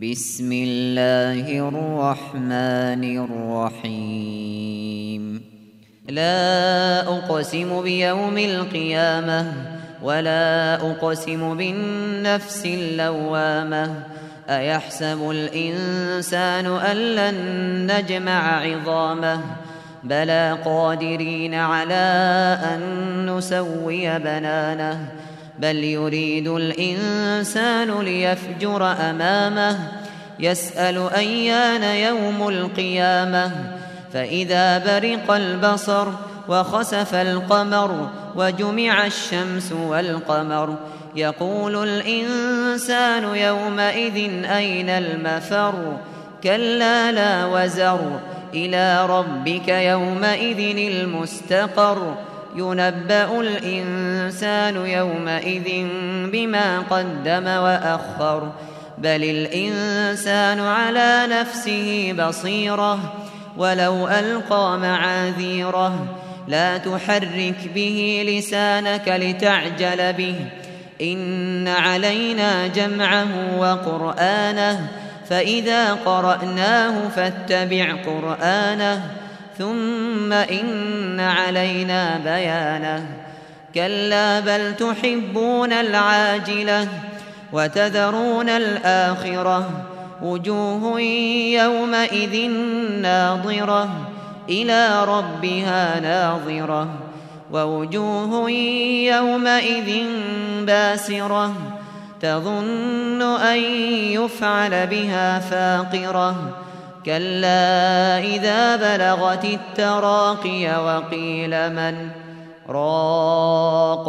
بسم الله الرحمن الرحيم لا أقسم بيوم القيامة ولا أقسم بالنفس اللوامة أيحسب الإنسان أن لن نجمع عظامه بلى قادرين على أن نسوي بنانه بل يريد الإنسان ليفجر أمامه يسأل أيان يوم القيامة فإذا برق البصر وخسف القمر وجمع الشمس والقمر يقول الإنسان يومئذ أين المفر كلا لا وزر إلى ربك يومئذ المستقر ينبأ الإنسان يومئذ بما قدم وأخر بل الإنسان على نفسه بصيرة ولو ألقى معاذيره لا تحرك به لسانك لتعجل به إن علينا جمعه وقرآنه فإذا قرأناه فاتبع قرآنه ثم إن علينا بيانه كلا بل تحبون العاجلة وتذرون الآخرة وجوه يومئذ ناظرة إلى ربها ناظرة ووجوه يومئذ باسرة تظن أن يفعل بها فاقرة كلا إذا بلغت التراقي وقيل من راق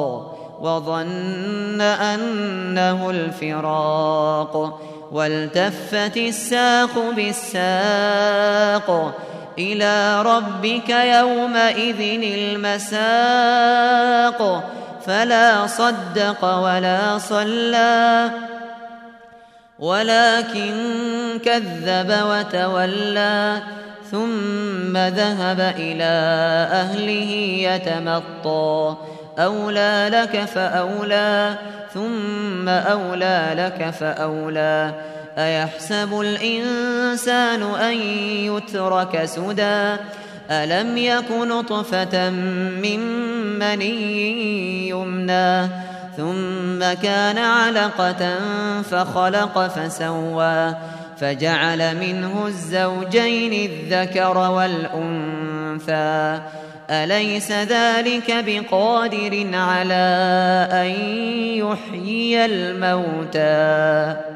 وظن أنه الفراق والتفت الساق بالساق إلى ربك يومئذ المساق فلا صدق ولا صلى ولكن كذب وتولى ثم ذهب إلى أهله يتمطى أولى لك فأولى ثم أولى لك فأولى أيحسب الإنسان أن يترك سدى ألم يك نطفة من مني يمنى ثم كان علقة فخلق فسوى فجعل منه الزوجين الذكر والأنثى أليس ذلك بقادر على أن يحيي الموتى